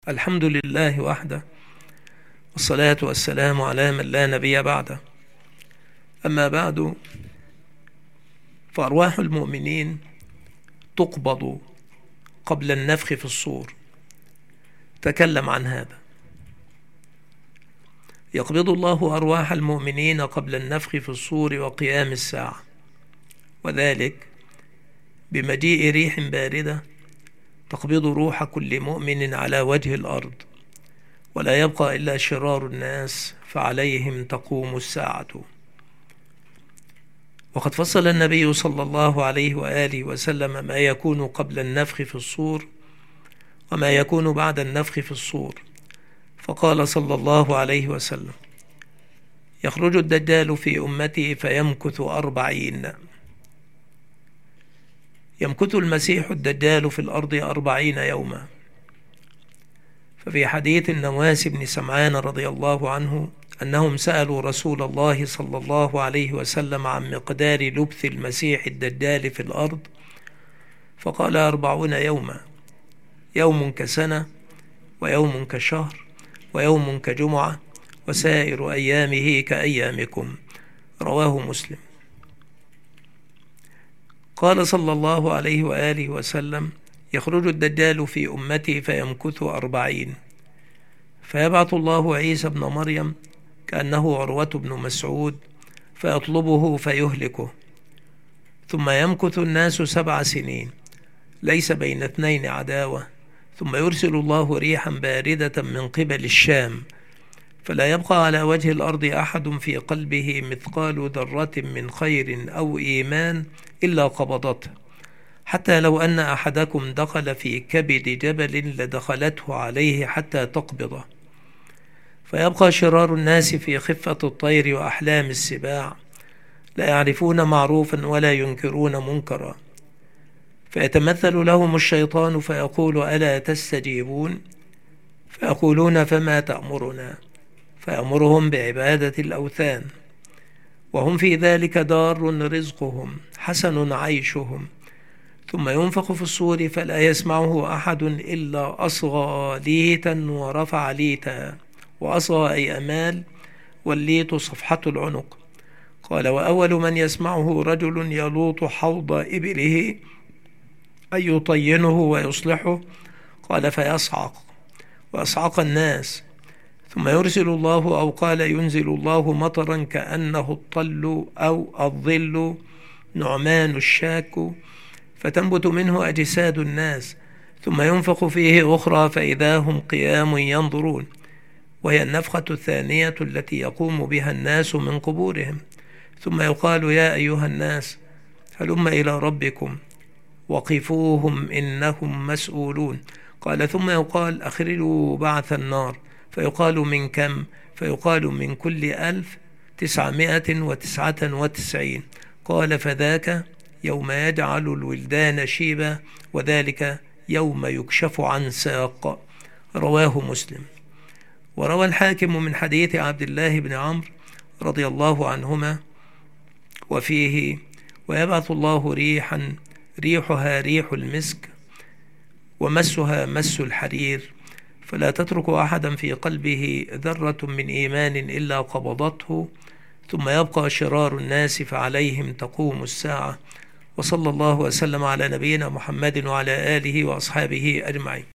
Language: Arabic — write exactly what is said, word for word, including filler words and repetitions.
الحمد لله وحده، والصلاة والسلام على من لا نبي بعده. أما بعد، فأرواح المؤمنين تقبض قبل النفخ في الصور. تكلم عن هذا. يقبض الله أرواح المؤمنين قبل النفخ في الصور وقيام الساعة، وذلك بمجيء ريح باردة تقبض روح كل مؤمن على وجه الأرض، ولا يبقى إلا شرار الناس، فعليهم تقوم الساعة. وقد فصل النبي صلى الله عليه وآله وسلم ما يكون قبل النفخ في الصور وما يكون بعد النفخ في الصور، فقال صلى الله عليه وسلم: يخرج الدجال في أمتي فيمكث أربعين. يمكث المسيح الدجال في الأرض أربعين يوما. ففي حديث النواس بن سمعان رضي الله عنه أنهم سألوا رسول الله صلى الله عليه وسلم عن مقدار لبث المسيح الدجال في الأرض، فقال: أربعون يوما، يوم كسنة، ويوم كشهر، ويوم كجمعة، وسائر أيامه كأيامكم. رواه مسلم. قال صلى الله عليه وآله وسلم: يخرج الدجال في أمتي فيمكث أربعين، فيبعث الله عيسى ابن مريم كأنه عروة بن مسعود فيطلبه فيهلكه، ثم يمكث الناس سبع سنين ليس بين اثنين عداوة، ثم يرسل الله ريحا باردة من قبل الشام، فلا يبقى على وجه الأرض أحد في قلبه مثقال ذرة من خير أو إيمان إلا قبضته، حتى لو أن أحدكم دخل في كبد جبل لدخلته عليه حتى تقبضه. فيبقى شرار الناس في خفة الطير وأحلام السباع، لا يعرفون معروفا ولا ينكرون منكرا، فيتمثل لهم الشيطان فيقول: ألا تستجيبون؟ فيقولون: فما تأمرنا؟ فيأمرهم بعبادة الأوثان، وهم في ذلك دار رزقهم حسن عيشهم. ثم ينفخ في الصور فلا يسمعه أحد إلا أصغى ليتا ورفع ليتا، وأصغى أي أمال، والليت صفحة العنق. قال: وأول من يسمعه رجل يلوط حوض إبله أي يطينه ويصلحه. قال: فيصعق ويصعق الناس، ثم يرسل الله أو قال ينزل الله مطرا كأنه الطل أو الظل نعمان الشاك، فتنبت منه أجساد الناس، ثم ينفخ فيه أخرى فإذا هم قيام ينظرون، وهي النفخة الثانية التي يقوم بها الناس من قبورهم. ثم يقال: يا أيها الناس هلم إلى ربكم وقفوهم إنهم مسؤولون. قال: ثم يقال: أخرجوا بعث النار، فيقال: من كم؟ فيقال: من كل ألف تسعمائة وتسعة وتسعين. قال: فذاك يوم يجعل الولدان شيبا، وذلك يوم يكشف عن ساق. رواه مسلم. وروى الحاكم من حديث عبد الله بن عمرو رضي الله عنهما وفيه: ويبعث الله ريحا ريحها ريح المسك ومسها مس الحرير، فلا تترك أحدا في قلبه ذرة من إيمان إلا قبضته، ثم يبقى شرار الناس فعليهم تقوم الساعة. وصلى الله وسلم على نبينا محمد وعلى آله وأصحابه أجمعين.